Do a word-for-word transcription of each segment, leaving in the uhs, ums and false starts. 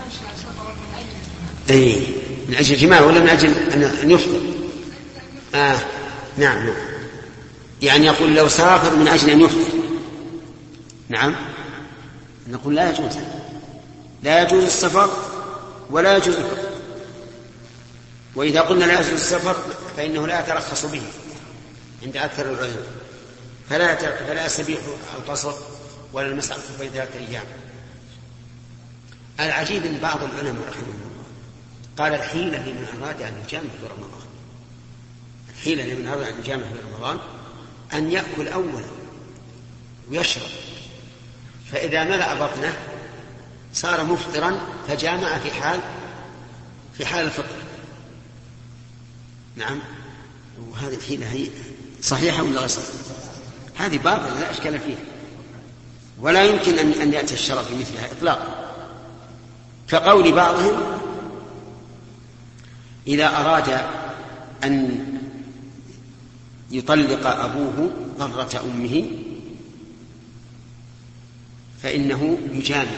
اي من اجل الجماع ولا من اجل ان يفطر؟ آه نعم نعم، يعني يقول لو سافر من اجل ان يفطر، نعم نقول لا يجوز، لا يجوز السفر ولا يجوز الفطر. واذا قلنا لا يجوز السفر فانه لا يترخص به عند اكثر العلماء، فلا فلا يستبيح القصر ولا المسح على الخفين ثلاثة أيام. العجيب أن بعض العلماء رحمه الله قال الحيلة لمن أراد أن يجامع في رمضان، الحيلة لمن أراد أن يجامع في رمضان أن يأكل أولا ويشرب، فإذا ملأ بطنه صار مفطرا فجامع في حال في حال الفطر. نعم، وهذه الحيلة هي صحيحة ولا غير صحيحة؟ هذه باطلة لا أشكال فيها، ولا يمكن أن أن يأتي الشرع في مثلها إطلاقا. كقول بعضهم إذا أراد أن يطلق أبوه ضرة أمه فإنه يجامع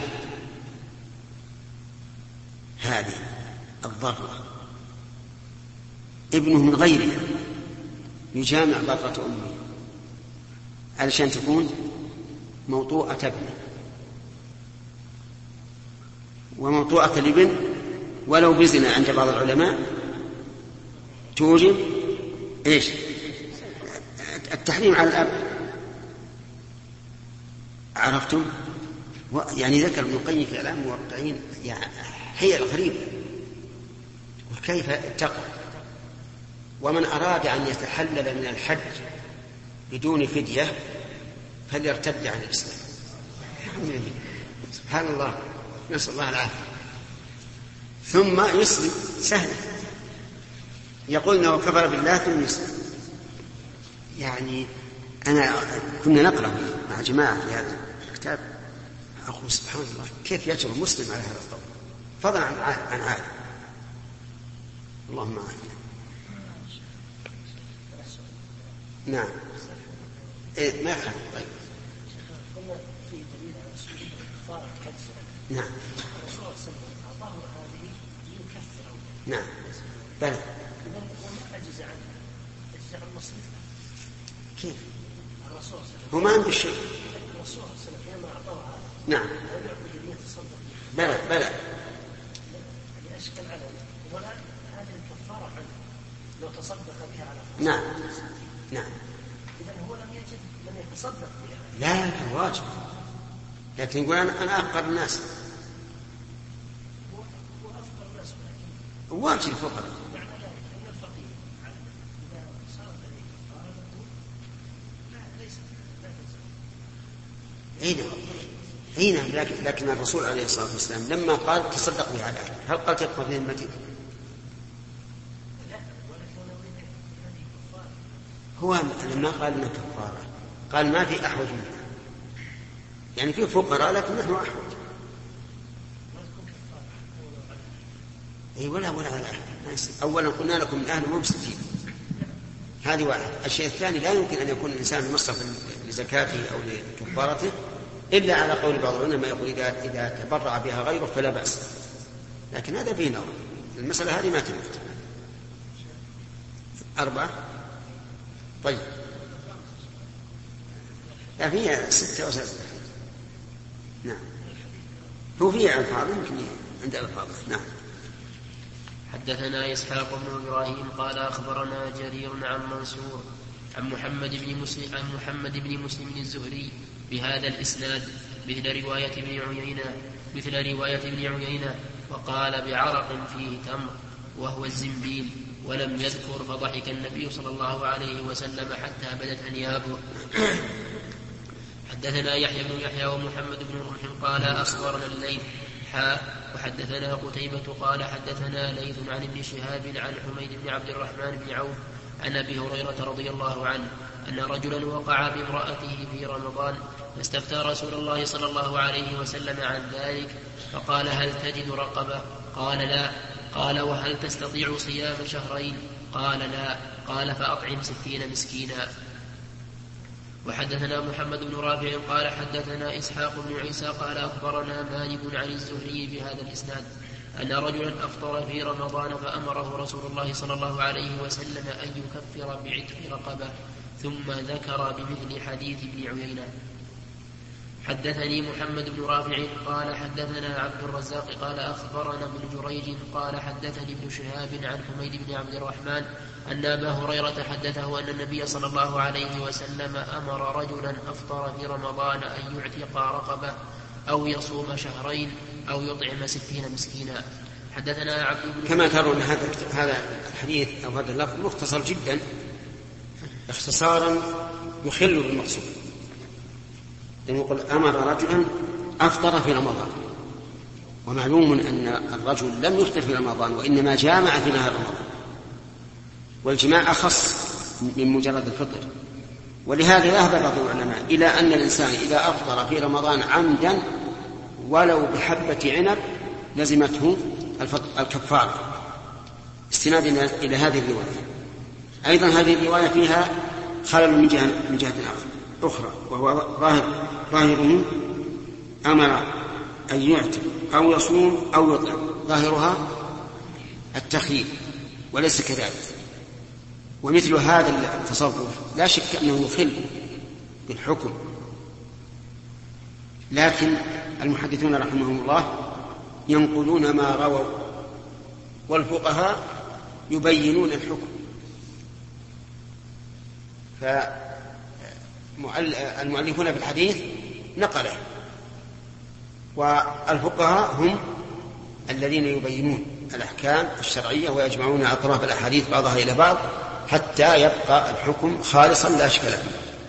هذه الضرة ابنه من غيره، يجامع ضرة أمه علشان تكون موطوءة ابنه. وموطوءة الابن ولو بزنا عند بعض العلماء توجب ايش؟ التحريم على الاب. عرفتم؟ يعني ذكر ابن القيم في اعلام الموقعين يعني حيل غريبة، وكيف اتقى. ومن اراد ان يتحلل من الحج بدون فدية فليرتد عن الاسلام. سبحان الله، نسأل الله العافية. ثم يسلم سهل، يقول انه كفر بالله ثم يسلم. يعني انا كنا نقرأ مع جماعة في هذا الكتاب اقول سبحان الله كيف يجرؤ مسلم على هذا القول، فضلا عن عن عالم. اللهم آمين. نعم إيه ما يخالف. طيب نعم نعم بلى كيف هو ما عنده شيء. نعم بلى بلى لو تصدق بها على نعم نعم إذن هو لم يجد لم يتصدق بها. لا لا واجب، لكن يقول أنا أنا أفقر الناس. هو أفقر الناس ولكن واجب الفقراء. معنى ذلك أن الفقير إذا صارت عليه كفارة لا ليس لا تلزم. أي نعم، لكن لكن الرسول عليه الصلاة والسلام لما قال تصدق بها على أهلك هل قال تبقى في ذمتك؟ هو لما قال لنا كفارة قال ما في أحوج منها، يعني في فقراء لكن نحن أحوج. أي ولا ولا ولا أولا قلنا لكم من أهل ممسكين، هذه واحد. الشيء الثاني لا يمكن أن يكون الإنسان مصرفا لزكاته أو لكفارته إلا على قول بعض العلماء يقول إذا إذا تبرع بها غيره فلا بأس، لكن هذا فيه نظر. المسألة هذه ما تمت. أربعة طيب لا فيها ستة وسبعة. نعم هو فيها ألفاظ يمكن عند ألفاظ. نعم. حدثنا إسحاق بن إبراهيم قال أخبرنا جرير عن منصور عن محمد بن مسلم عن محمد بن مسلم الزهري بهذا الإسناد مثل رواية ابن عيينة مثل رواية ابن عيينة وقال بعرق فيه تمر وهو الزنبيل ولم يذكر، فضحك النبي صلى الله عليه وسلم حتى بدت أنيابه. حدثنا يحيى بن يحيى ومحمد بن رمح قال أخبرنا الليث حاء وحدثنا قتيبة قال حدثنا ليث عن ابن شهاب عن حميد بن عبد الرحمن بن عوف عن أبي هريرة رضي الله عنه أن رجلا وقع بامرأته في رمضان فاستفتى رسول الله صلى الله عليه وسلم عن ذلك فقال هل تجد رقبة؟ قال لا. قال وهل تستطيع صيام شهرين؟ قال لا. قال فأطعم ستين مسكينا. وحدثنا محمد بن رافع قال حدثنا إسحاق بن عيسى قال أخبرنا مالك عن الزهري بهذا الإسناد أن رجلا أفطر في رمضان فأمره رسول الله صلى الله عليه وسلم أن يكفر بعتق رقبة ثم ذكر بمثل حديث ابن عيينة. حدثني محمد بن رافع قال حدثنا عبد الرزاق قال أخبرنا ابن جريج قال حدثني ابن شهاب عن حميد بن عبد الرحمن أن أبا هريرة حدثه أن النبي صلى الله عليه وسلم أمر رجلا أفطر في رمضان أن يعتق رقبة أو يصوم شهرين أو يطعم ستين مسكينا. حدثنا عبد بن كما ترون هذا هذا الحديث أو هذا اللفظ مختصر جدا اختصارا يخل بالمقصود، لأنه يقول أمر رجلا أفطر في رمضان، ومعلوم أن الرجل لم يفطر في رمضان وإنما جامع في نهار رمضان، والجماع أخص من مجرد الفطر. ولهذا ذهب بعض العلماء إلى أن الإنسان إذا أفطر في رمضان عمدا ولو بحبة عنب لزمته الكفارة، استنادا إلى هذه الرواية. أيضا هذه الرواية فيها خلل من جهة, من جهة أخرى، وهو ظاهر ظاهره أمر أن يعتق أو يصوم أو يطعم، ظاهرها التخيير وليس كذلك. ومثل هذا التصرف لا شك أنه يخل بالحكم، لكن المحدثون رحمهم الله ينقلون ما رووا، والفقهاء يبينون الحكم. فالمؤلفون في الحديث نقله، والفقهاء هم الذين يبينون الأحكام الشرعية ويجمعون أطراف الأحاديث بعضها إلى بعض حتى يبقى الحكم خالصا لا أشكال فيه.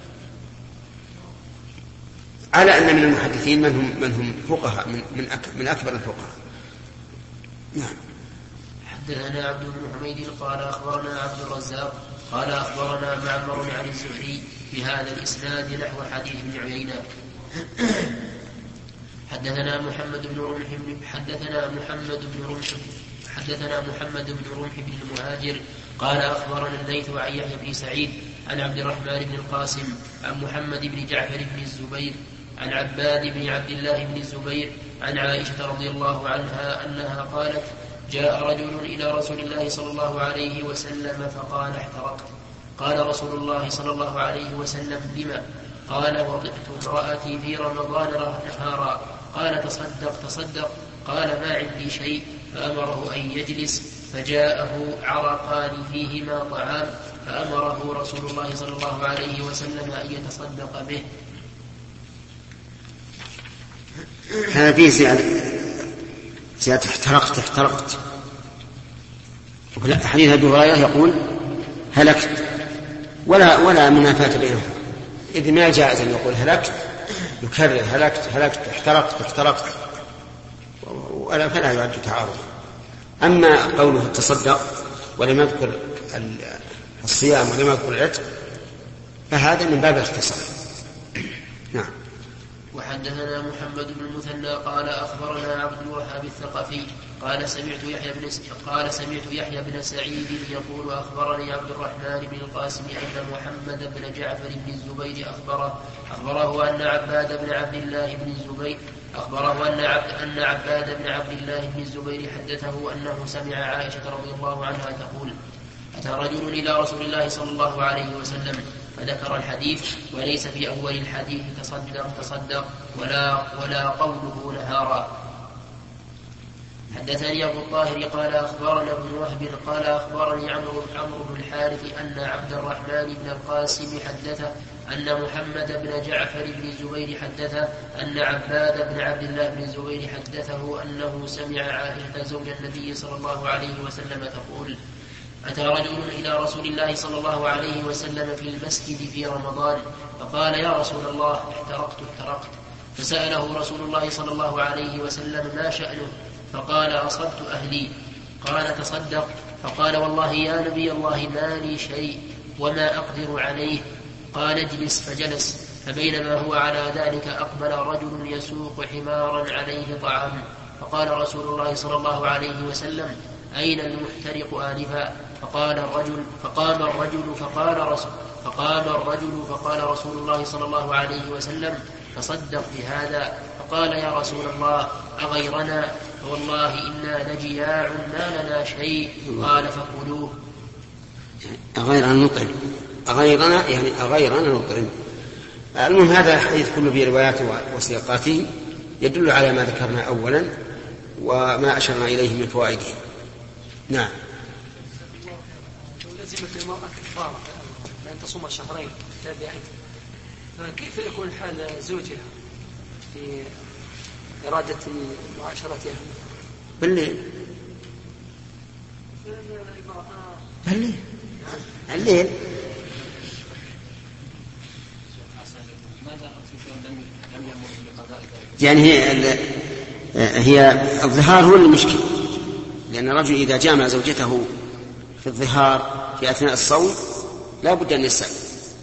على أن من المحدثين من هم, من هم فقهاء من, من, من أكبر الفقهاء. نعم. حدثنا عبد بن حميد قال أخبرنا عبد الرزاق قال أخبرنا معمر عن الزهري بهذا الإسناد نحو حديث ابن عيينة. حدثنا محمد بن رمح حدثنا محمد بن رمح حدثنا محمد بن رمح بن المهاجر قال أخبرنا الليث عن يحيى بن سعيد عن عبد الرحمن بن القاسم عن محمد بن جعفر بن الزبير عن عباد بن عبد الله بن الزبير عن عائشة رضي الله عنها أنها قالت: جاء رجل إلى رسول الله صلى الله عليه وسلم فقال: احترقت. قال رسول الله صلى الله عليه وسلم: لما؟ قال: وضعت امرأتي في رمضان نهارا. قال: تصدق تصدق. قال: ما عندي شيء. فأمره أن يجلس، فجاءه عرقان فيهما طعام، فأمره رسول الله صلى الله عليه وسلم أن يتصدق به. هذا فيه زيادة زيادة احترقت احترقت. حديث أبي هريرة يقول هلكت، ولا ولا منافاة بينهم، إذ ما جائز أن يقول هلكت يكرر هلكت هلكت احترقت احترقت، ولا فلا يعد تعارض. أما قوله تصدق ولم يذكر الصيام ولم يذكر العتق فهذا من باب الاختصار. نعم. وحدثنا محمد بن المثنى قال أخبرنا عبد الوهاب الثقفي قال سمعت يحيى بن قال سمعت يحيى بن سعيد يقول أخبرني عبد الرحمن بن القاسم أن محمد بن جعفر بن الزبير أخبره أخبره أن عباد بن عبد الله بن الزبير أخبره أن عبد أن عباد بن عبد الله بن الزبير حدثه أنه سمع عائشة رضي الله عنها تقول: أتى رجل إلى رسول الله صلى الله عليه وسلم فذكر الحديث، وليس في أول الحديث تصدق تصدق ولا ولا قوله نهارا. حدثني أبو الطاهر قال أخبرنا ابن وهب قال أخبرني عمرو عمرو بن الحارث أن عبد الرحمن بن القاسم حدثه أن محمد بن جعفر بن الزبير حدثه أن عباد بن عبد الله بن الزبير حدثه أنه سمع عائشة زوج النبي صلى الله عليه وسلم تقول: أتى رجل إلى رسول الله صلى الله عليه وسلم في المسجد في رمضان فقال: يا رسول الله احترقت احترقت. فسأله رسول الله صلى الله عليه وسلم: ما شأنه؟ فقال: أصبت أهلي. قال: تصدق. فقال: والله يا نبي الله ما لي شيء وما أقدر عليه. قال: اجلس. فجلس. فبينما هو على ذلك أقبل رجل يسوق حمارا عليه طعام، فقال رسول الله صلى الله عليه وسلم: أين المحترق آنفا؟ فقال الرجل فقام الرجل فقال رسول, فقام الرجل فقال رسول الله صلى الله عليه وسلم تصدق بهذا. فقال يا رسول الله أغيرنا؟ فوالله إنا لجياع ما لنا شيء. قال فكلوه. أغيرنا نطعم، أغيرنا يعني أغيرنا نطعم. المهم هذا الحديث كله برواياته وسياقاته يدل على ما ذكرنا أولا وما أشرنا إليه من فوائده. نعم. لو لزمت المرأة كفارة لأن تصوم شهرين تابعين، فكيف يكون حال زوجها في إرادة معاشرتها؟ بالليل. بالليل. الليل. يعني هي هي الظهار هو المشكل، لأن الرجل إذا جامع زوجته في الظهار في أثناء الصوم لا بد أن يستعد.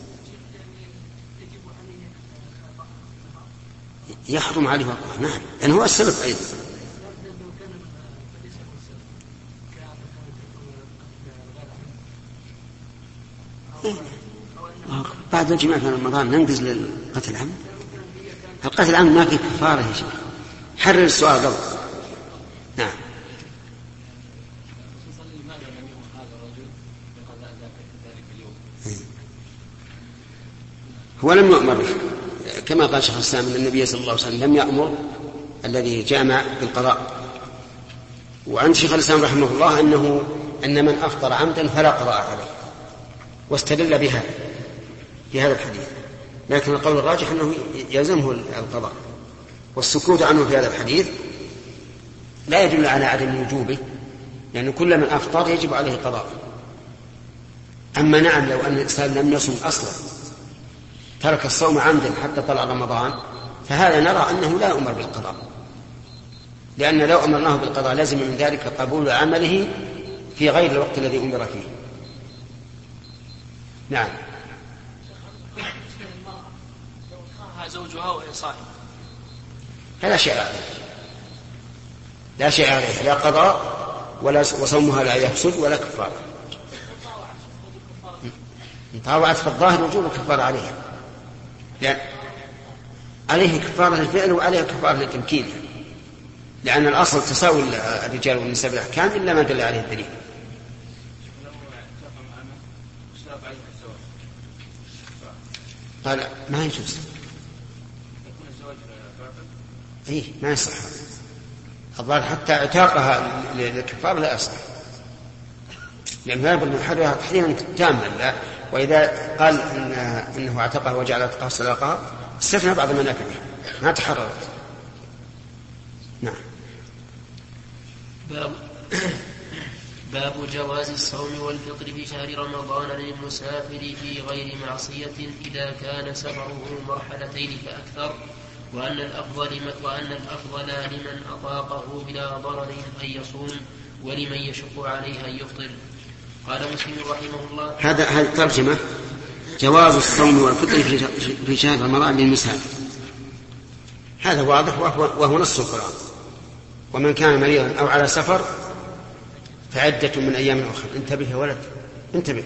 يحرم عليه وقوعه، نعم، لأنه هو السبب أيضا. بعد الجماع في رمضان ننقز للقتل العمد. القتل العمد ما فيه كفارة يا شيخ. حرر السؤال قبل. نعم. هو لم يؤمر كما قال شيخ الإسلام أن النبي صلى الله عليه وسلم لم يأمر الذي جامع بالقضاء. وعند شيخ الإسلام رحمه الله أنه أن من أفطر عمدا فلا قضاء عليه، واستدل بها في هذا الحديث. لكن القول الراجح أنه يلزمه القضاء، والسكوت عنه في هذا الحديث لا يدل على عدم وجوبه، لأن كل من أفطر يجب عليه القضاء. أما نعم لو أن الإنسان لم يصم أصلا ترك الصوم عمدا حتى طلع رمضان فهذا نرى أنه لا يؤمر بالقضاء، لأن لو أمرناه بالقضاء لازم من ذلك قبول عمله في غير الوقت الذي أمر فيه. نعم. زوجها وهي صائمة لا شيء عليه، لا شيء عليه، لا قضاء ولا وصومها لا يفسد ولا كفارة. طاوعت في الظاهر وجوب الكفارة عليها، لأن عليه كفارة الفعل وعليه كفارة التمكين، لأن الأصل تساوي الرجال والنساء بالأحكام إلا ما دل عليه الدليل. قال ما يجوز. إيه ما يصح الظاهر، حتى اعتاقها للكفار لا يصح، لأنه لا يبقى من حرها تحريما تاما. لا، وإذا قال إن إنه اعتقها وجعل اعتقها صداقها استثنى بعض المنافع ما تحررت. نعم. باب باب جواز الصوم والفطر في شهر رمضان للمسافر في غير معصية إذا كان سفره مرحلتين فأكثر، وأن الأفضل وأن الأفضل لمن أطاقه بلا ضرر أن يصوم، ولمن يشق عليه أن يفطر. قال مسلم رحمه الله. هذا هذه الترجمة جواز الصوم والفطر في شهر رمضان للمسافر، هذا واضح وهو, وهو نص القرآن. ومن كان مريضا أو على سفر فعدة من أيام أخرى. انتبه يا ولد، انتبه،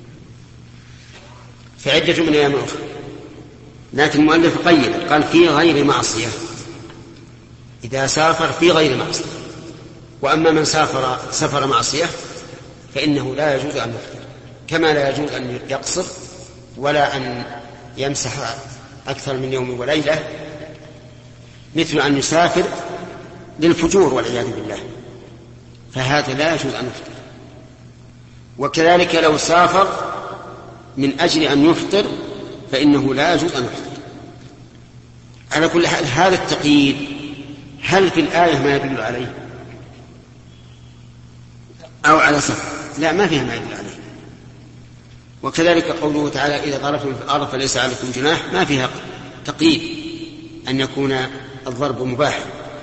فعدة من أيام أخرى. لكن المؤلف قيد قال في غير معصية، إذا سافر في غير معصية. وأما من سافر سفر معصية فإنه لا يجوز أن يفطر، كما لا يجوز أن يقصر ولا أن يمسح أكثر من يوم وليلة، مثل أن يسافر للفجور والعياذ بالله، فهذا لا يجوز أن يفطر. وكذلك لو سافر من أجل أن يفطر فإنه لا يجوز أن يفطر. على كل حال هذا التقييد هل في الآية ما يدل عليه أو على سفر؟ لا، ما فيها ما يدل عليه. وكذلك قوله تعالى إذا ضربتم في الأرض فليس عليكم جناح، ما فيها تقييد أن يكون الضرب مباحا.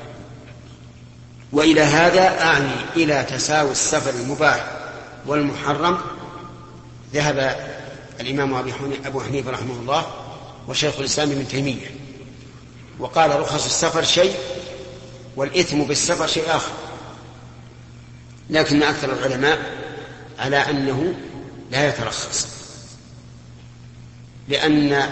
وإلى هذا أعني إلى تساوي السفر المباح والمحرم ذهب الإمام أبو حنيفة رحمه الله وشيخ الإسلام ابن تيمية، وقال رخص السفر شيء والإثم بالسفر شيء آخر. لكن أكثر العلماء على أنه لا يترخص، لأن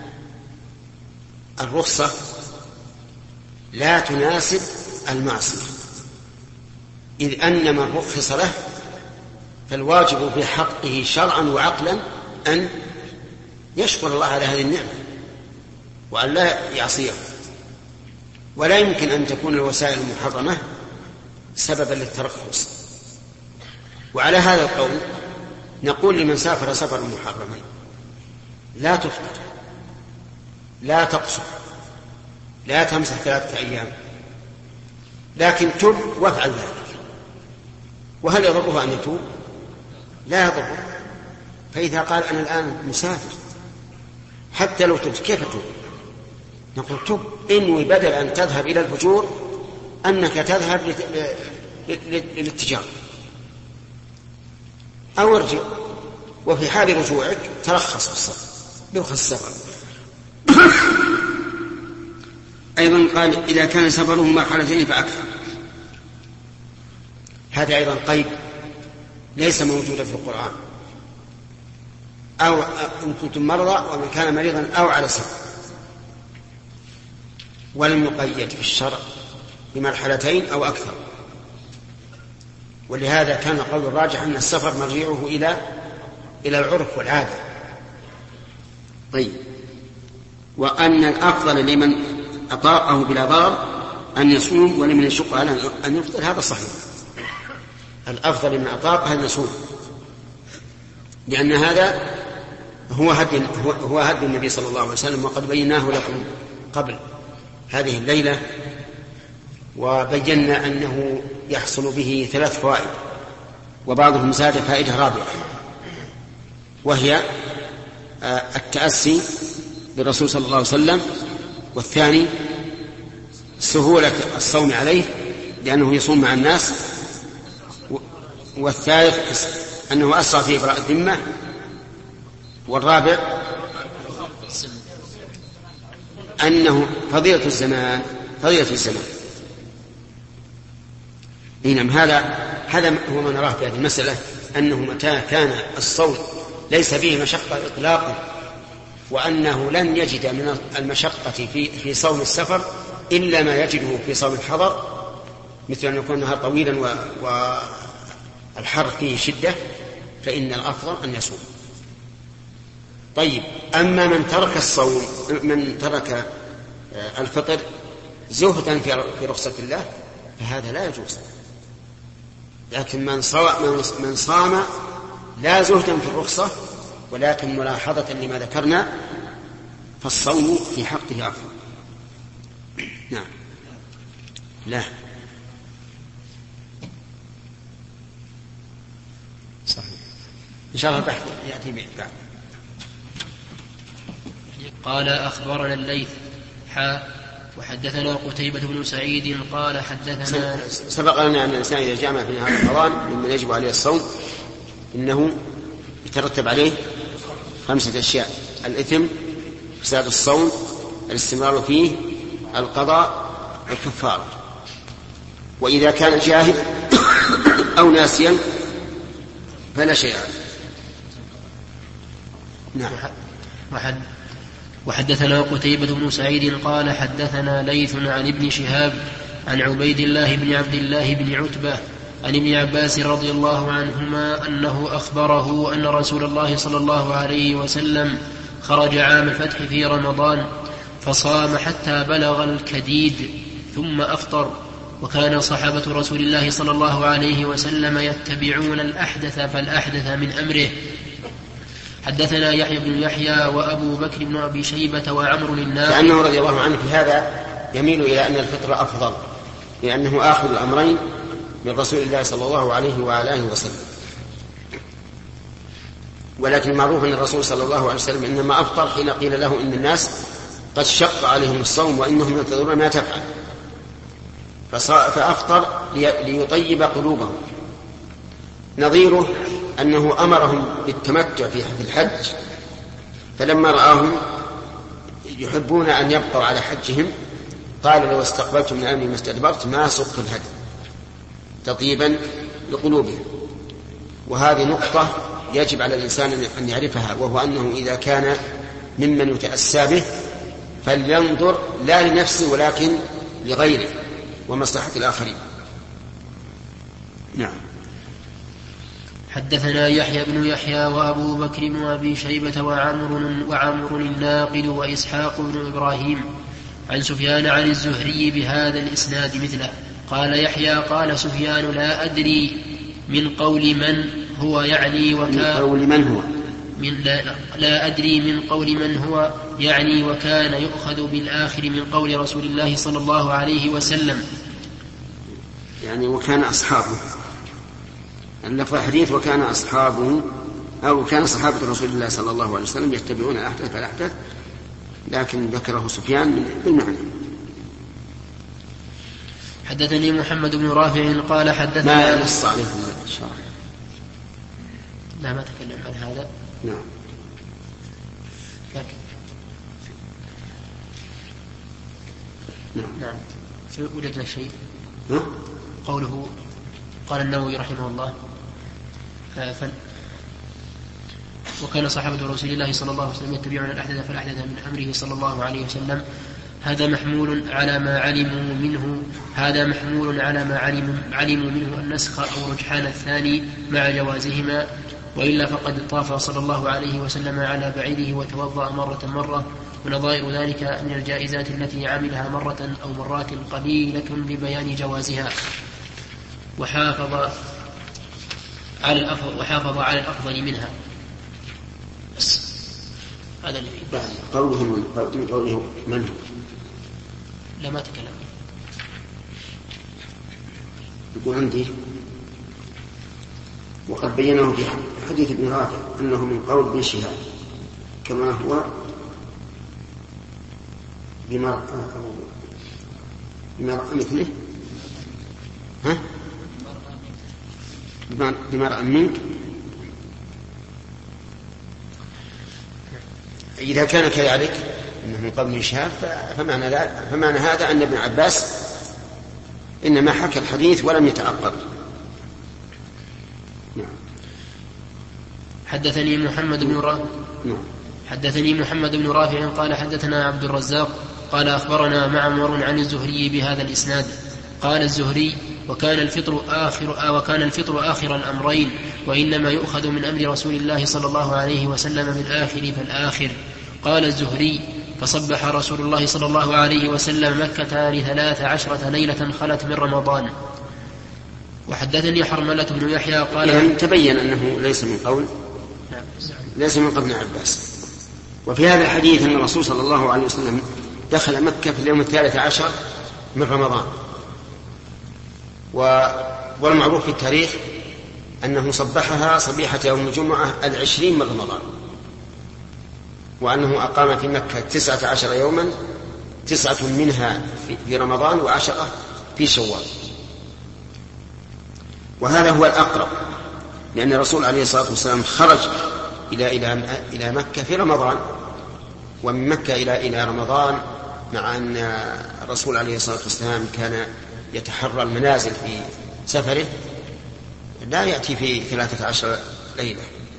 الرخصة لا تناسب المعصية، إذ أن من رخص له فالواجب في حقه شرعا وعقلا أن يشكر الله على هذه النعمة وأن لا يعصيه، ولا يمكن أن تكون الوسائل المحرمة سببا للترخص. وعلى هذا القول نقول لمن سافر سفرا محرما لا تفطر، لا تقصر، لا تمسح ثلاثة أيام، لكن تب وافعل ذلك. وهل يضره أن يتوب؟ لا يضره. فإذا قال أنا الآن مسافر حتى لو تبت كيف تتوب؟ نقول تب، إنوي بدل أن تذهب إلى الفجور أنك تذهب للاتجار أو ارجع، وفي حال رجوعك ترخص بالصبر برخص السفر. أيضا قال إذا كان سفره مرحلتين فأكثر، هذا أيضا قيد ليس موجودا في القرآن. أو إن كنتم مرضى ومن كان مريضا أو على سفر، ولم يقيد في الشرع بمرحلتين أو أكثر. ولهذا كان قول الراجح أن السفر مرجعه إلى إلى العرف والعادة. طيب، وأن الأفضل لمن أطاقه بلا ضرر أن يصوم ولمن يشق على أن يفطر، هذا صحيح. الأفضل لمن أطاقه أن يصوم، لأن هذا هو هدي هو هدي النبي صلى الله عليه وسلم، وقد بيناه لكم قبل هذه الليلة، وبينا أنه يحصل به ثلاث فوائد، وبعضهم زاد فائدة رابعة، وهي التأسي بالرسول صلى الله عليه وسلم، والثاني سهولة الصوم عليه لأنه يصوم مع الناس، والثالث أنه أسرع في إبراء الذمة، والرابع أنه فضيلة الزمان فضيلة الزمان. نعم، هذا هذا هو ما نراه في هذه المسألة، أنه متى كان الصوم ليس فيه مشقة إطلاقا، وأنه لن يجد من المشقة في في صوم السفر إلا ما يجده في صوم الحضر، مثل أن يكون النهار طويلا والحر فيه شدة، فإن الأفضل أن يصوم. طيب، أما من ترك الصوم من ترك الفطر زهدا في رخصة الله فهذا لا يجوز. لكن من من صام لا زهدا في الرخصة ولكن ملاحظة لما ذكرنا، فالصوم في حقه أفضل. نعم. لا صحيح. إن شاء الله البحث يأتي بعد. قال أخبرنا الليث حا وحدثنا قتيبة بن سعيد قال حدثنا. سبق لنا أن الإنسان إذا جامع في نهار رمضان ممن يجب عليه الصوم إنه يترتب عليه خمسة أشياء: الإثم، فساد الصوم، الاستمرار فيه، القضاء، الكفارة. وإذا كان جاهل أو ناسيا فلا شيء. نعم. وحد وحدثنا قتيبة بن سعيد قال حدثنا ليث عن ابن شهاب عن عبيد الله بن عبد الله بن عتبة عن ابن عباس رضي الله عنهما أنه أخبره أن رسول الله صلى الله عليه وسلم خرج عام الفتح في رمضان فصام حتى بلغ الكديد ثم أفطر، وكان صحابة رسول الله صلى الله عليه وسلم يتبعون الأحدث فالأحدث من أمره. حدثنا يحيى بن يحيى وأبو بكر بن أبي شيبة وعمر الناقد. لأنه رضي الله عنه في هذا يميل إلى أن الفطر أفضل، لأنه آخذ الأمرين من رسول الله صلى الله عليه وآله وسلم. ولكن معروف أن الرسول صلى الله عليه وسلم إنما أفطر حين قيل له إن الناس قد شق عليهم الصوم وإنهم ينتظرون ما تفعل، فأفطر ليطيب قلوبهم. نظيره أنه أمرهم بالتمتع في الحج، فلما رآهم يحبون أن يبقوا على حجهم قال لو استقبلت من أمري ما استدبرت ما سقت الهدي تطيبا لقلوبهم. وهذه نقطة يجب على الإنسان أن يعرفها، وهو أنه إذا كان ممن يتأسى به فلينظر لا لنفسه ولكن لغيره ومصلحة الآخرين. نعم. حدثنا يحيى بن يحيى وأبو بكر بن أبي شيبة وعمر وعمر الناقد وإسحاق بن إبراهيم عن سفيان عن الزهري بهذا الإسناد مثله. قال يحيى قال سفيان لا أدري من قول من هو يعني وكان من قول من هو من لا, لا أدري من قول من هو يعني وكان يؤخذ بالآخر من قول رسول الله صلى الله عليه وسلم، يعني وكان أصحابه اللفظ الحديث وكان أصحابه أو كان صحابة رسول الله صلى الله عليه وسلم يتبعون الأحدث فالأحدث، لكن ذكره سفيان بالمعنى. حدثني محمد بن رافع قال حدثنا ما نص عليه الشرع. لا ما تكلم عن هذا. نعم. لكن نعم. نعم. وجدنا شيء. ها؟ قوله قال النووي رحمه الله فن وكان صحابة رسول الله صلى الله عليه وسلم يتبعون الأحدث فالأحدث من أمره صلى الله عليه وسلم، هذا محمول على ما علموا منه هذا محمول على ما علم علموا منه النسخ أو رجحان الثاني مع جوازهما، وإلا فقد طاف صلى الله عليه وسلم على بعيره وتوضأ مرة مرة، ونظائر ذلك من الجائزات التي عملها مرة أو مرات قليلة لبيان جوازها، وحافظ على الأفضل, وحافظ على الأفضل منها. بس هذا اللي فيه. قوله من قوله من هو؟ لا ما تكلم. يقول عندي وقد بينه في حديث ابن رافع أنه من قول ابن شهاب كما هو بما بما مثله ها بمرأة منك. إذا كان كذلك إنه من قبل شهاب فمعنى, فمعنى هذا أن ابن عباس إنما حكى الحديث ولم يتعقب. نعم. حدثني محمد بن رافع نعم. حدثني محمد بن رافع قال حدثنا عبد الرزاق قال أخبرنا معمر عن الزهري بهذا الإسناد. قال الزهري وكان الفطر آخر وكان الفطر آخر الأمرين، وإنما يؤخذ من أمر رسول الله صلى الله عليه وسلم بالآخر فالآخر. قال الزهري فصبح رسول الله صلى الله عليه وسلم مكة لثلاث عشرة ليلة خلت من رمضان. وحدثني حرملة بن يحيى قال يعني تبين أنه ليس من قول ليس من قبل عباس. وفي هذا الحديث أن الرسول صلى الله عليه وسلم دخل مكة في اليوم الثالث عشر من رمضان، والمعروف في التاريخ أنه صبحها صبيحة يوم الجمعة العشرين من رمضان، وأنه أقام في مكة تسعة عشر يوما، تسعة منها في رمضان وعشرة في شوال. وهذا هو الأقرب، لأن الرسول عليه الصلاة والسلام خرج إلى إلى إلى مكة في رمضان، ومن مكة إلى إلى رمضان، مع أن الرسول عليه الصلاة والسلام كان يتحرى المنازل في سفره لا يأتي في ثلاثة عشر ليلة.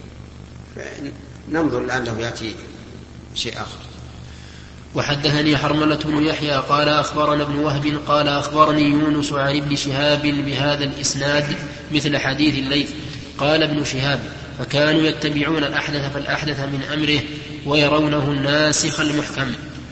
ننظر الآن له يأتي شيء آخر. وحدثني حرملة بن يحيى قال أخبرنا ابن وهب قال أخبرني يونس عن ابن شهاب بهذا الإسناد مثل حديث الليث. قال ابن شهاب فكانوا يتبعون الأحدث فالأحدث من أمره ويرونه الناسخ المحكم.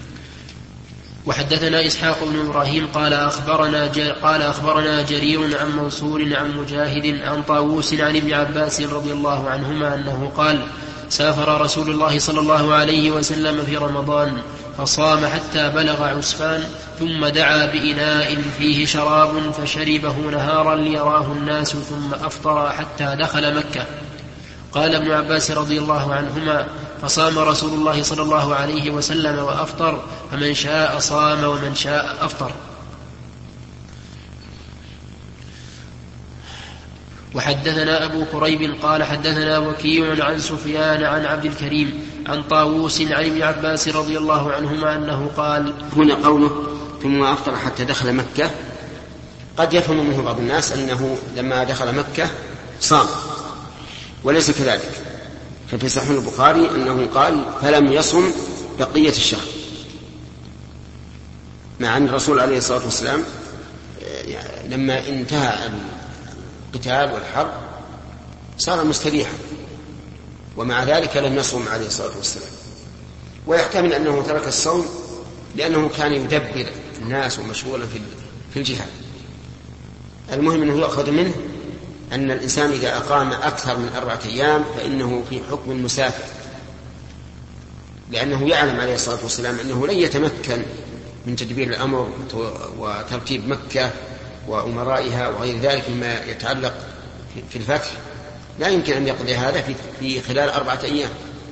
وحدثنا إسحاق بن إبراهيم قال أخبرنا, قال أخبرنا جرير عن منصور عن مجاهد عن طاووس عن ابن عباس رضي الله عنهما أنه قال سافر رسول الله صلى الله عليه وسلم في رمضان فصام حتى بلغ عسفان، ثم دعا بإناء فيه شراب فشربه نهارا ليراه الناس، ثم أفطر حتى دخل مكة. قال ابن عباس رضي الله عنهما فصام رسول الله صلى الله عليه وسلم وأفطر، فمن شاء صام ومن شاء أفطر. وحدثنا أبو كريب قال حدثنا وكيع عن سفيان عن عبد الكريم عن طاووس عن ابن عباس رضي الله عنهما أنه قال هنا قوله ثم أفطر حتى دخل مكة قد يفهم منه بعض الناس أنه لما دخل مكة صام، وليس كذلك. ففي صحيح البخاري أنه قال فلم يصم بقية الشهر، مع أن الرسول عليه الصلاة والسلام لما انتهى القتال والحرب صار مستريحا، ومع ذلك لم يصوم عليه الصلاة والسلام. ويحتمل أنه ترك الصوم لأنه كان يدبر الناس ومشغولا في الجهاد. المهم أنه يأخذ منه أن الإنسان إذا أقام أكثر من أربعة أيام فإنه في حكم المسافر، لأنه يعلم عليه الصلاة والسلام أنه لن يتمكن من تدبير الأمر وترتيب مكة وأمرائها وغير ذلك مما يتعلق في الفتح، لا يمكن أن يقضي هذا في خلال أربعة أيام.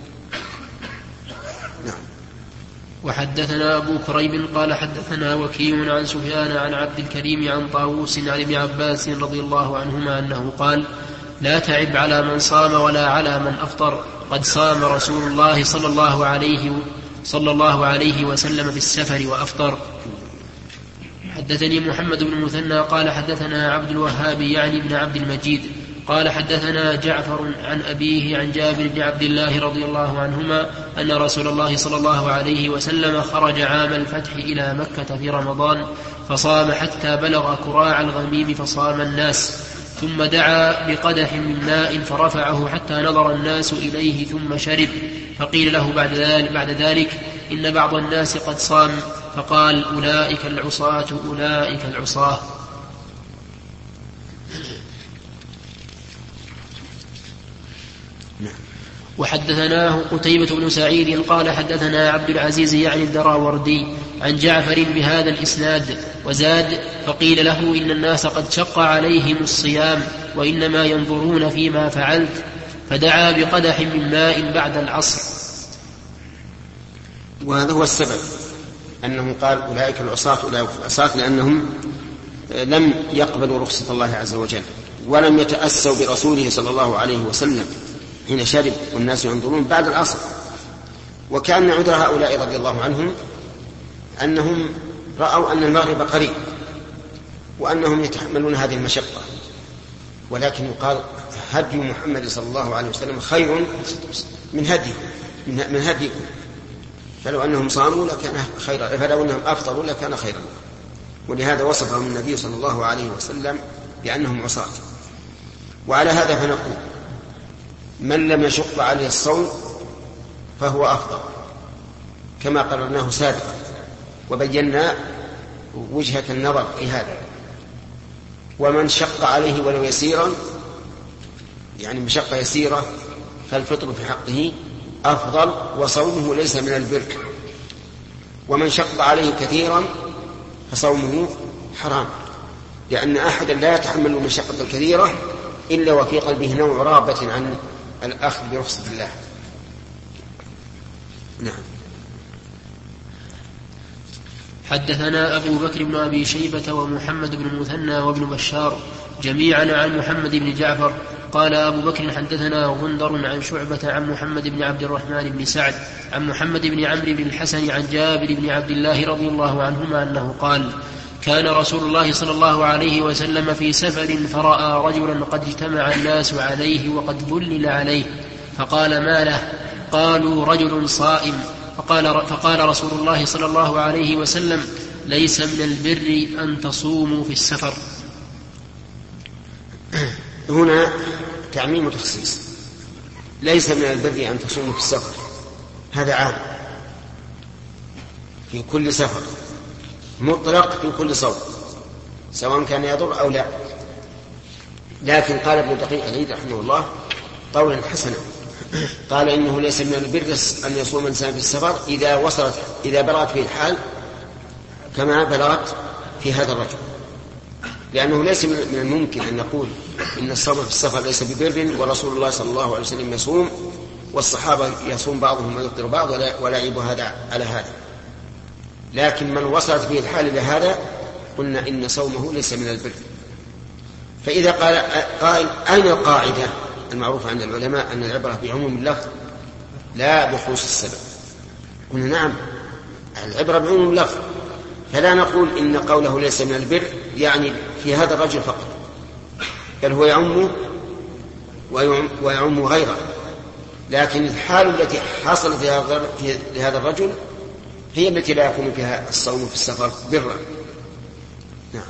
نعم. وحدثنا أبو كريب قال حدثنا وكيع عن سفيان عن عبد الكريم عن طاووس عن ابن عباس رضي الله عنهما أنه قال: لا تعب على من صام ولا على من أفطر، قد صام رسول الله صلى الله عليه صلى الله عليه وسلم في السفر وأفطر. حدثني محمد بن المثنى قال حدثنا عبد الوهاب يعني ابن عبد المجيد قال حدثنا جعفر عن أبيه عن جابر بن عبد الله رضي الله عنهما أن رسول الله صلى الله عليه وسلم خرج عام الفتح إلى مكة في رمضان فصام حتى بلغ كراع الغميم فصام الناس، ثم دعا بقدح من ماء فرفعه حتى نظر الناس إليه ثم شرب، فقيل له بعد ذلك, بعد ذلك إن بعض الناس قد صام، فقال: أولئك العصاة أولئك العصاة. وحدثناه قتيبة بن سعيد قال حدثنا عبد العزيز يعني الدراوردي عن جعفر بهذا الإسناد وزاد: فقيل له إن الناس قد شق عليهم الصيام وإنما ينظرون فيما فعلت، فدعا بقدح من ماء بعد العصر. وهذا هو السبب أنه قال أولئك العصاة أولئك العصاة، لأنهم لم يقبلوا رخصة الله عز وجل ولم يتأسوا برسوله صلى الله عليه وسلم حين شرب والناس ينظرون بعد العصر. وكان عذر هؤلاء رضي الله عنهم أنهم رأوا أن المغرب قريب وأنهم يتحملون هذه المشقة، ولكن يقال هدي محمد صلى الله عليه وسلم خير من هديكم من هديكم، فلو أنهم صاموا لكان خيرا، فلو أنهم أفطروا لكان خيرا. ولهذا وصفهم النبي صلى الله عليه وسلم بأنهم عصاة. وعلى هذا فنقول: من لم يشق عليه الصوم فهو أفضل، كما قررناه سابقا وبينا وجهة النظر في هذا. ومن شق عليه ولو يسيرا، يعني مشقة يسيرة، فالفطر في حقه أفضل وصومه ليس من البر. ومن شق عليه كثيرا فصومه حرام، لأن أحدا لا يتحمل المشقة الكثيرة إلا وفي قلبه نوع رغبة عن الأخذ برخصة الله. نعم. حدثنا أبو بكر بن أبي شيبة ومحمد بن المثنى وابن بشار جميعا عن محمد بن جعفر قال أبو بكر حدثنا غندر عن شعبة عن محمد بن عبد الرحمن بن سعد عن محمد بن عمرو بن الحسن عن جابر بن عبد الله رضي الله عنهما أنه قال: كان رسول الله صلى الله عليه وسلم في سفر فرأى رجلا قد اجتمع الناس عليه وقد ظلل عليه، فقال: ما له؟ قالوا: رجل صائم. فقال, فقال رسول الله صلى الله عليه وسلم: ليس من البر أن تصوموا في السفر. هنا تعميم وتخصيص. ليس من البر أن تصوموا في السفر، هذا عام في كل سفر، مطلق في كل صوم، سواء كان يضر أو لا. لكن قال ابن دقيق العيد رحمه الله قولا حسنا، قال: إنه ليس من البر أن يصوم الإنسان في السفر إذا وصلت إذا بلغت فيه الحال كما بلغت في هذا الرجل، لأنه ليس من الممكن أن نقول إن الصوم في السفر ليس ببر ورسول الله صلى الله عليه وسلم يصوم والصحابة يصوم بعضهم ويفطر بعض ولا يعيب هذا على هذا. لكن من وصلت فيه الحال إلى هذا قلنا إن صومه ليس من البر. فإذا قال قائل: أين القاعدة المعروفة عند العلماء أن العبرة بعموم اللفظ لا بخصوص السبب؟ قلنا: نعم، العبرة بعموم اللفظ، فلا نقول إن قوله ليس من البر يعني في هذا الرجل فقط، بل هو يعم ويعم, ويعم غيره، لكن الحال التي حصل في هذا الرجل هي التي لا يكون فيها الصوم في السفر برا. نعم.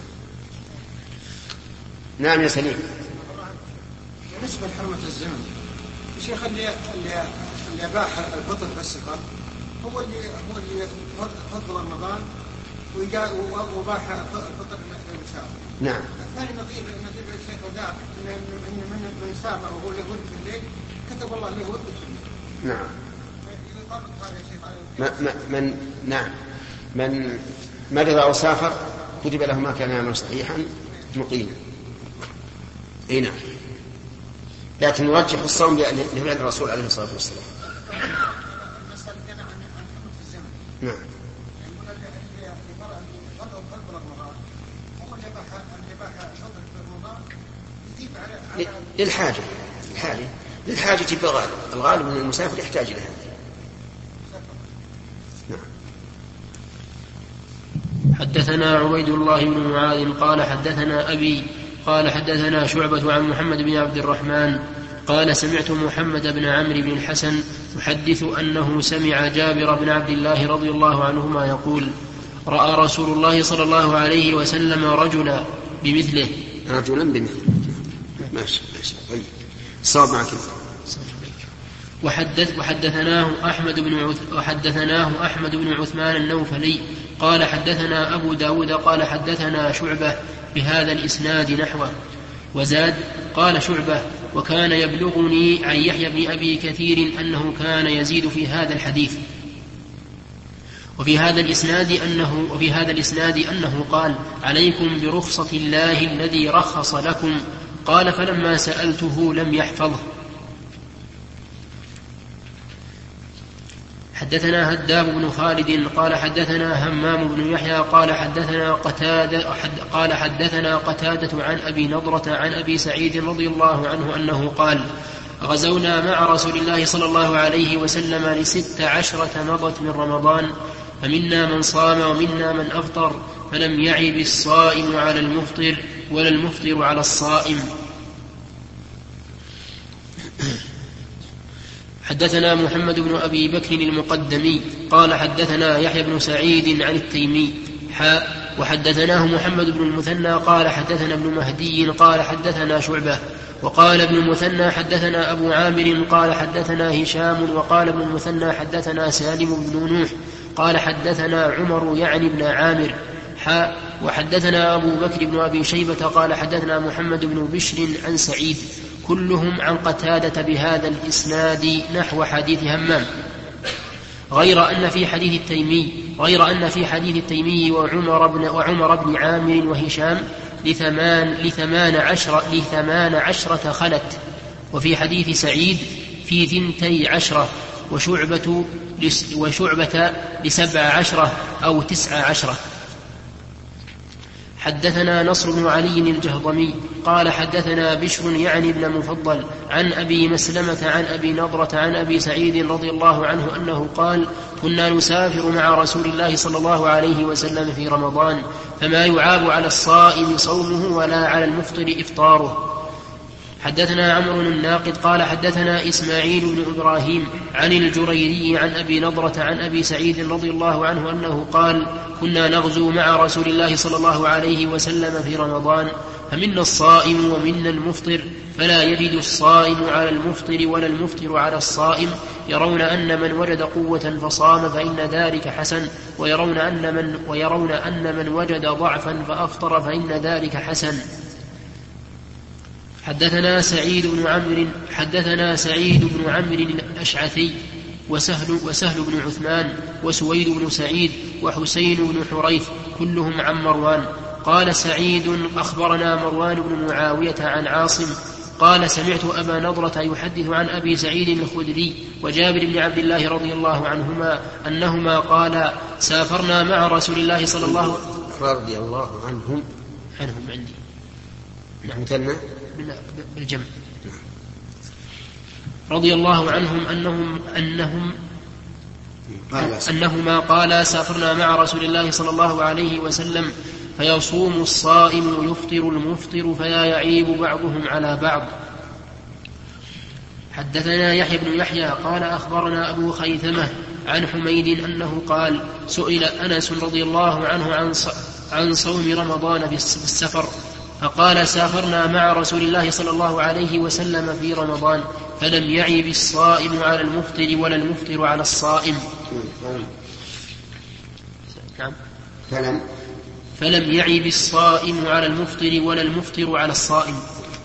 نعم يا سليم. بالنسبة لحرمة الزمن الشيخ اللي اللي اللي أباح الفطر في السفر هو اللي هو اللي فضل رمضان وجاء وباح الفطر في المسافر. نعم. الثاني نظير نظير الشيخ وداع إن إن من من سافر وهو له ود في الليل كتب الله له ود في الليل. نعم. من نعم من مرض أو سافر كتب له ما كان يعمل صحيحا مقيما. اي نعم. لكن نرجح الصوم لفعل الرسول عليه الصلاة والسلام. نعم. للحاجة الحاجة للحاجة بالغالب الغالب من المسافر يحتاج إلى هذا. نعم. حدثنا عبيد الله بن معاذ قال حدثنا أبي قال حدثنا شعبة عن محمد بن عبد الرحمن قال سمعت محمد بن عمرو بن الحسن يحدث أنه سمع جابر بن عبد الله رضي الله عنهما يقول رأى رسول الله صلى الله عليه وسلم رجلا بمثله رجلا بمثله. ماشي ماشي طيب صاب معك. وحدث وحدثناه أحمد بن عث... وحدثناه أحمد بن عثمان النوفلي قال حدثنا أبو داود قال حدثنا شعبة بهذا الإسناد نحوه وزاد قال شعبة وكان يبلغني عن يحيى بن أبي كثير أنه كان يزيد في هذا الحديث وفي هذا الإسناد أنه وفي هذا الإسناد أنه قال عليكم برخصة الله الذي رخص لكم قال فلما سألته لم يحفظه. حدثنا هداب بن خالد قال حدثنا همام بن يحيى قال حدثنا قتادة قال حدثنا قتادة عن أبي نضرة عن أبي سعيد رضي الله عنه أنه قال غزونا مع رسول الله صلى الله عليه وسلم لست عشرة مضت من رمضان فمنا من صام ومنا من أفطر فلم يعب الصائم على المفطر ولا المفطر على الصائم. حدثنا محمد بن أبي بكر المقدمي قال حدثنا يحيى بن سعيد عن التيمي حاء وحدثناه محمد بن المثنى قال حدثنا ابن مهدي قال حدثنا شعبة وقال ابن المثنى حدثنا أبو عامر قال حدثنا هشام وقال ابن المثنى حدثنا سالم بن نوح قال حدثنا عمر يعني ابن عامر حاء وحدثنا أبو بكر بن أبي شيبة قال حدثنا محمد بن بشر عن سعيد كلهم عن قتادة بهذا الإسناد نحو حديث همام غير أن في حديث التيمي غير أن في حديث التيمي وعمر بن وعمر بن عامر وهشام لثمان لثمان عشرة لثمان عشرة خلت وفي حديث سعيد في ثنتي عشرة وشعبة وشعبة لسبع عشرة أو تسع عشرة. حدثنا نصر بن علي الجهضمي قال حدثنا بشر يعني ابن مفضل عن أبي مسلمة عن أبي نضرة عن أبي سعيد رضي الله عنه أنه قال كنا نسافر مع رسول الله صلى الله عليه وسلم في رمضان فما يعاب على الصائم صومه ولا على المفطر إفطاره. حدثنا عمرو الناقد قال حدثنا إسماعيل بن إبراهيم عن الجريري عن أبي نضرة عن أبي سعيد رضي الله عنه أنه قال كنا نغزو مع رسول الله صلى الله عليه وسلم في رمضان فمنا الصائم ومنا المفطر فلا يجد الصائم على المفطر ولا المفطر على الصائم يرون أن من وجد قوة فصام فإن ذلك حسن ويرون أن من, ويرون أن من وجد ضعفا فأفطر فإن ذلك حسن. حدثنا سعيد بن عمرو حدثنا سعيد بن عمرو الأشعثي وسهل, وسهل بن عثمان وسويد بن سعيد وحسين بن حريث كلهم عن مروان قال سعيد أخبرنا مروان بن معاوية عن عاصم قال سمعت أبا نضرة يحدث عن أبي سعيد الخدري وجابر بن عبد الله رضي الله عنهما أنهما قال سافرنا مع رسول الله صلى الله عليه وسلم رضي الله عنهم عنهم عندي مثلنا بالجمع رضي الله عنهم أنهم أنهم أنهما قالا سافرنا مع رسول الله صلى الله عليه وسلم فيصوم الصائم ويفطر المفطر فلا يعيب بعضهم على بعض. حدثنا يحيى بن يحيى قال أخبرنا أبو خيثمة عن حميد أنه قال سئل أنس رضي الله عنه عن عن صوم رمضان في السفر فقال سافرنا مع رسول الله صلى الله عليه وسلم في رمضان فلم يعب الصائم على المفطر ولا المفطر على الصائم. نعم. فلم فلم يعب الصائم على المفطر ولا المفطر على الصائم.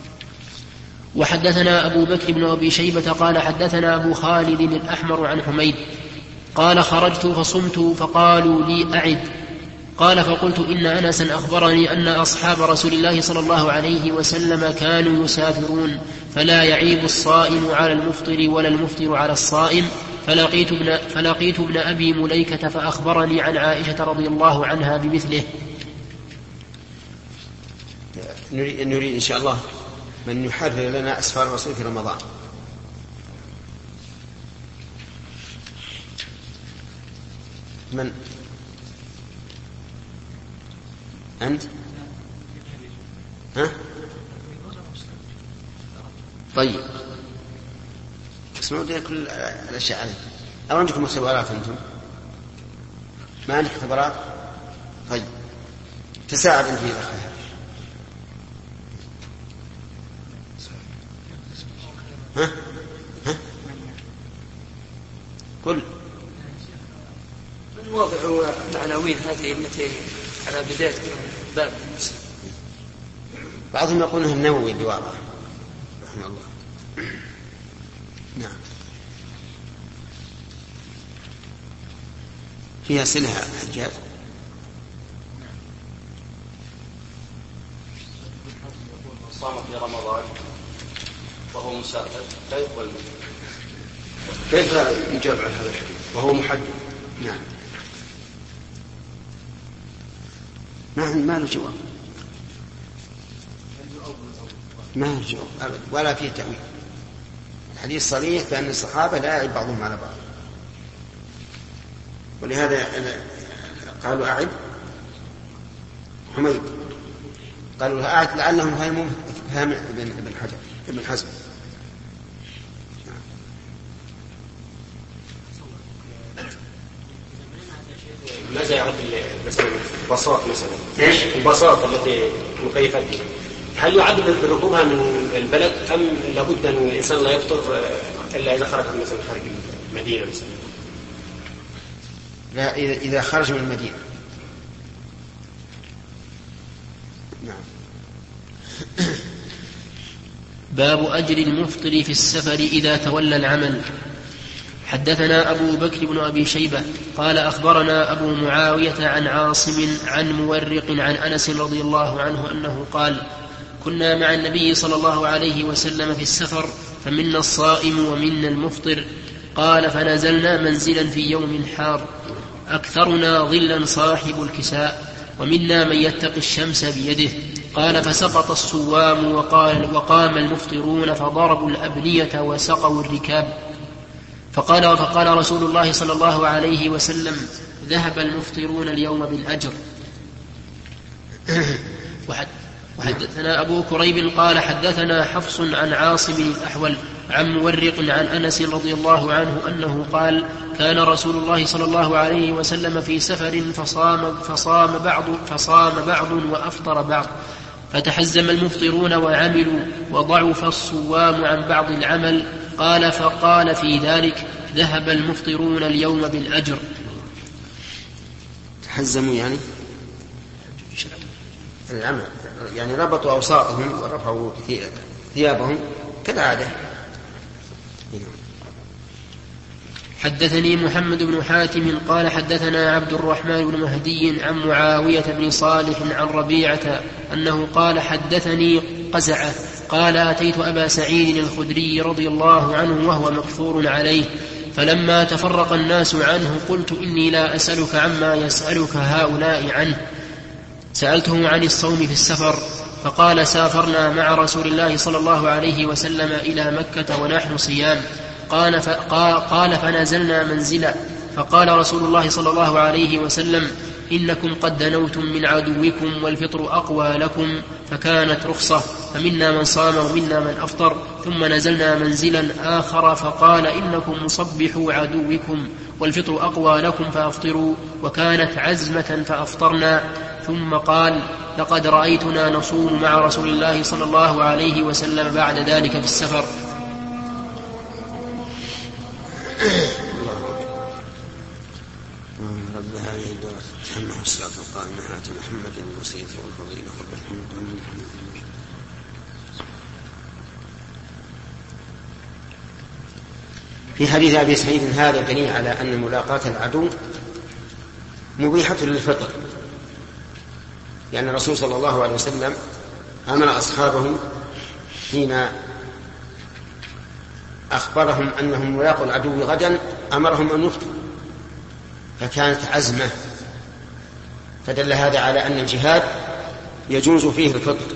وحدثنا أبو بكر بن أبي شيبة قال حدثنا أبو خالد الأحمر عن حميد قال خرجت فصمت فقالوا لي أعد قال فقلت إن أنسا أخبرني أن أصحاب رسول الله صلى الله عليه وسلم كانوا يسافرون فلا يعيب الصائم على المفطر ولا المفطر على الصائم. فلقيت ابن, فلقيت ابن أبي مليكة فأخبرني عن عائشة رضي الله عنها بمثله. نريد إن شاء الله من يحرر لنا أسفار الرسول في رمضان. من أنت؟ ها؟ طيب اسمعوا لي كل الأشياء عليك. أو عندكم اختبارات أنتم؟ ما عندك اختبارات؟ طيب تساعد أنت إذا أخذها. ها؟ ها؟ كل الواضع العناوين هذه التي على بداية باب بعضهم يقولون النووي اللي واضح رحمه الله. نعم فيها سنة حجاج. صام في رمضان وهو مسافر لا يقبل. كيف يجاب على هذا الحديث وهو محدد؟ نعم ما ما له جواب، ما له جواب أبدا ولا فيه تأويل. الحديث صريح بأن الصحابة لا يعيب بعضهم على بعض، ولهذا قالوا أعد حميد قالوا أعد لعلهم فهموا فهم ابن حجر ابن حزم. ماذا يعرف مثلا البساط مثلا البساطة التي مكيفة بها هل يعد بركوبها من البلد أم لابد أن الإنسان لا يفطر إلا إذا خرج مثلا خارج المدينة مثلا؟ لا إذا خرج من المدينة. نعم. باب أجر المفطر في السفر إذا تولى العمل. حدثنا أبو بكر بن أبي شيبة قال أخبرنا أبو معاوية عن عاصم عن مورق عن أنس رضي الله عنه أنه قال كنا مع النبي صلى الله عليه وسلم في السفر فمنا الصائم ومنا المفطر قال فنزلنا منزلا في يوم حار أكثرنا ظلا صاحب الكساء ومنا من يتقي الشمس بيده قال فسقط الصوام وقال وقام المفطرون فضربوا الأبنية وسقوا الركاب فقال فقال رسول الله صلى الله عليه وسلم ذهب المفطرون اليوم بالأجر. وحدثنا أبو كريب قال حدثنا حفص عن عاصم الأحول عن مورق عن أنس رضي الله عنه أنه قال كان رسول الله صلى الله عليه وسلم في سفر فصام, فصام, بعض, فصام بعض وأفطر بعض فتحزم المفطرون وعملوا وضعف الصوام عن بعض العمل قال فقال في ذلك ذهب المفطرون اليوم بالأجر. تحزموا يعني العمل يعني ربطوا أوساطهم ورفعوا ثيابهم كالعادة. حدثني محمد بن حاتم قال حدثنا عبد الرحمن بن مهدي عن معاوية بن صالح عن ربيعة أنه قال حدثني قزعة قال أتيت أبا سعيد الخدري رضي الله عنه وهو مكثور عليه فلما تفرق الناس عنه قلت إني لا أسألك عما يسألك هؤلاء عنه سألته عن الصوم في السفر فقال سافرنا مع رسول الله صلى الله عليه وسلم إلى مكة ونحن صيام قال, قال فنزلنا منزلا فقال رسول الله صلى الله عليه وسلم إنكم قد دنوتم من عدوكم والفطر أقوى لكم فكانت رخصة فمنا من صام ومنا من أفطر. ثم نزلنا منزلا آخر فقال إنكم مصبحوا عدوكم والفطر أقوى لكم فأفطروا، وكانت عزمة فأفطرنا. ثم قال لقد رأيتنا نصوم مع رسول الله صلى الله عليه وسلم بعد ذلك في السفر. رب هذه الدار تحمل الصلاة والقائمة آت محمد الوسيلة والفضيلة والرحمة. في حديث أبي سعيد هذا دليل على أن ملاقاة العدو مبيحة للفطر، لأن الرسول صلى الله عليه وسلم أمر أصحابه حين أخبرهم أنهم ملاقوا العدو غدا أمرهم أن يفطروا، فكانت عزمة، فدل هذا على أن الجهاد يجوز فيه الفطر،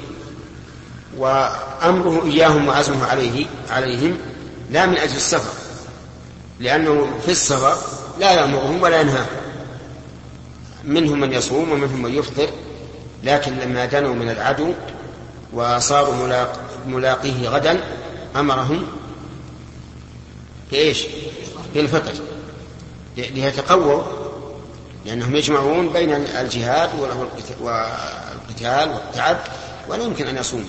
وأمره إياهم وعزمه عليه عليهم لا من أجل السفر، لأنه في السفر لا يأمرهم ولا ينهاهم، منهم من يصوم ومنهم من يفطر، لكن لما دنوا من العدو وصاروا ملاق... ملاقيه غدا أمرهم بإيش؟ بالفطر ليتقووا، لأنهم يجمعون بين الجهاد والقتال والتعب ولا يمكن أن يصوموا.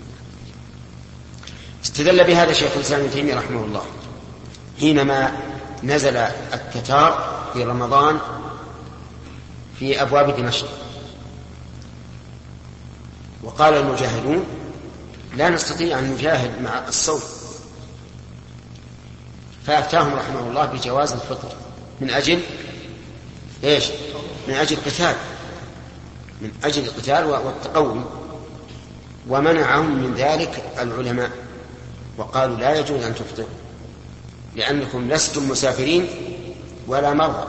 استدل بهذا شيخ الإسلام ابن تيمية رحمه الله حينما نزل التتار في رمضان في أبواب دمشق، وقال المجاهدون لا نستطيع أن نجاهد مع الصوم، فأفتاهم رحمه الله بجواز الفطر من أجل إيش؟ من أجل القتال، من أجل القتال والتقوي، ومنعهم من ذلك العلماء وقالوا لا يجوز أن تفطر لأنكم لستم مسافرين ولا مرضى،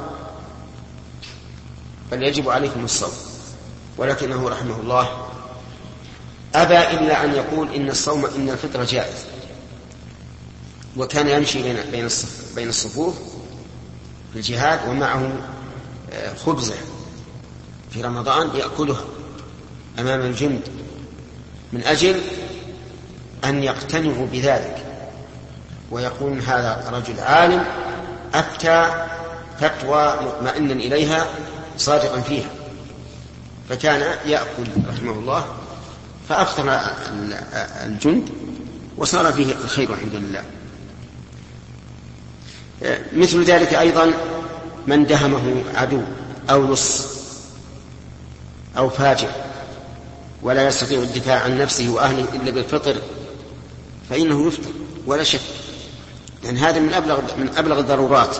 بل يجب عليكم الصوم. ولكنه رحمه الله أبى إلا أن يقول إن الصوم إن الفطر جائز، وكان يمشي بين بين بين الصفوف في الجهاد ومعه خبزة في رمضان يأكلها أمام الجند من أجل أن يقتنعوا بذلك ويقول هذا رجل عالم أفتى فتوى مطمئنا إليها صادقا فيها، فكان يأكل رحمه الله فأفطر الجند وصار فيه الخير الحمد لله. مثل ذلك أيضا من دهمه عدو أو لص أو فاجر ولا يستطيع الدفاع عن نفسه وأهله إلا بالفطر فإنه يفطر ولا شك، لأن هذا من أبلغ من أبلغ الضرورات.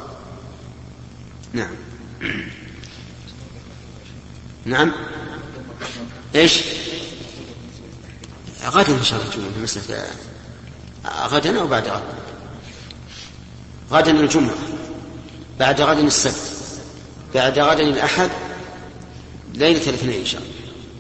نعم نعم إيش غدا إن شاء الله الجمعة في مسألة غدا أو بعد غدا؟ غدا الجمعة، بعد غدا السبت، بعد غدا الأحد، ليلة الاثنين إن شاء الله.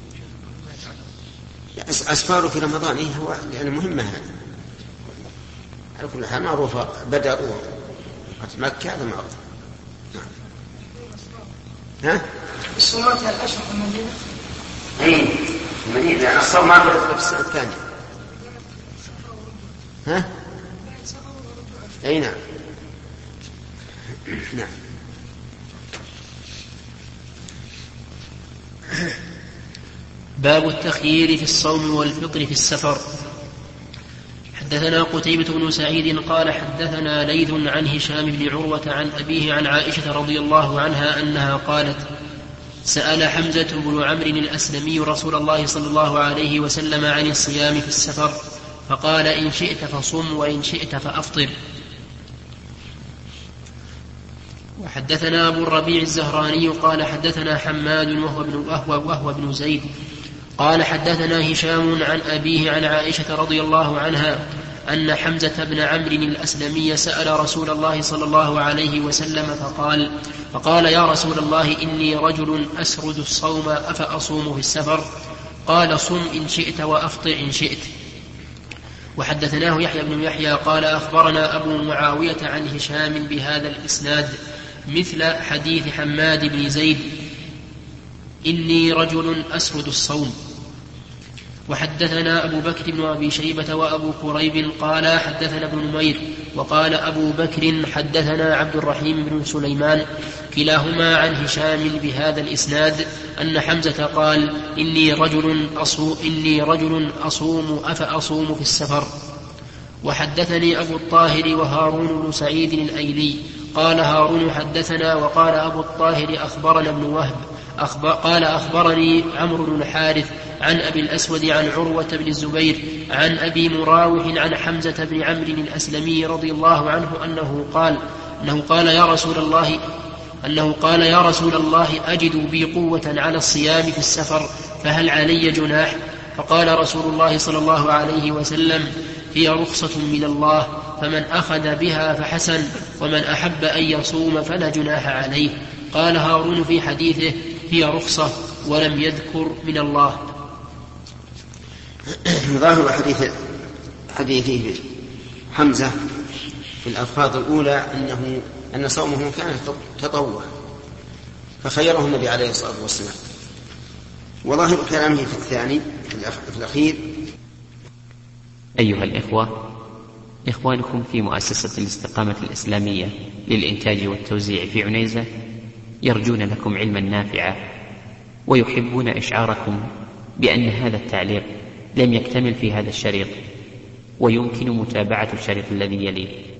أسفاره في رمضان إيه هو يعني مهمة هذا على كل حال معروفة، بدر وقت مكة هذا معروف. نعم. ها؟ الصلاة الأشهر في المدينة؟ أي المدينة لأن الصوم ما بدأ في السنة الثانية. ها؟ أي نعم. نعم. باب التخيير في الصوم والفطر في السفر. حدثنا قتيبة بن سعيد قال حدثنا ليث عن هشام بن عروة عن أبيه عن عائشة رضي الله عنها أنها قالت سأل حمزة بن عمرو الأسلمي رسول الله صلى الله عليه وسلم عن الصيام في السفر فقال إن شئت فصم وإن شئت فأفطر. وحدثنا أبو الربيع الزهراني قال حدثنا حماد وهو ابن, وهو وهو ابن زيد قال حدثنا هشام عن أبيه عن عائشة رضي الله عنها أن حمزة بن عمرو الأسلمي سأل رسول الله صلى الله عليه وسلم فقال فقال يا رسول الله إني رجل أسرد الصوم أفأصوم في السفر؟ قال صم إن شئت وأفطر إن شئت. وحدثناه يحيى بن يحيى قال أخبرنا أبو معاوية عن هشام بهذا الإسناد مثل حديث حماد بن زيد إني رجل أسرد الصوم. وحدثنا أبو بكر بن أبي شيبة وأبو كريب قال حدثنا ابن نمير وقال أبو بكر حدثنا عبد الرحيم بن سليمان كلاهما عن هشام بهذا الإسناد أن حمزة قال إني رجل أصوم, إني رجل أصوم أفأصوم في السفر. وحدثني أبو الطاهر وهارون بن سعيد الأيلي قال هارون حدثنا وقال أبو الطاهر أخبرنا ابن وهب أخبر قال أخبرني عمرو بن الحارث عن أبي الأسود عن عروة بن الزبير عن أبي مراوح عن حمزة بن عمرو الأسلمي رضي الله عنه أنه قال أنه قال يا رسول الله أنه قال يا رسول الله أجد بي قوة على الصيام في السفر فهل علي جناح؟ فقال رسول الله صلى الله عليه وسلم هي رخصة من الله فمن أخذ بها فحسن ومن أحب أن يصوم فلا جناح عليه. قال هارون في حديثه هي رخصة ولم يذكر من الله. ظاهر حديث حديث حمزة في الألفاظ الأولى أنه أن صومه كان تطوع فخيره النبي عليه الصلاة والسلام. وظاهر كلامه في الثاني في الأخير. أيها الإخوة، إخوانكم في مؤسسة الاستقامة الإسلامية للإنتاج والتوزيع في عنيزة يرجون لكم علما نافعا ويحبون إشعاركم بأن هذا التعليق لم يكتمل في هذا الشريط ويمكن متابعة الشريط الذي يليه.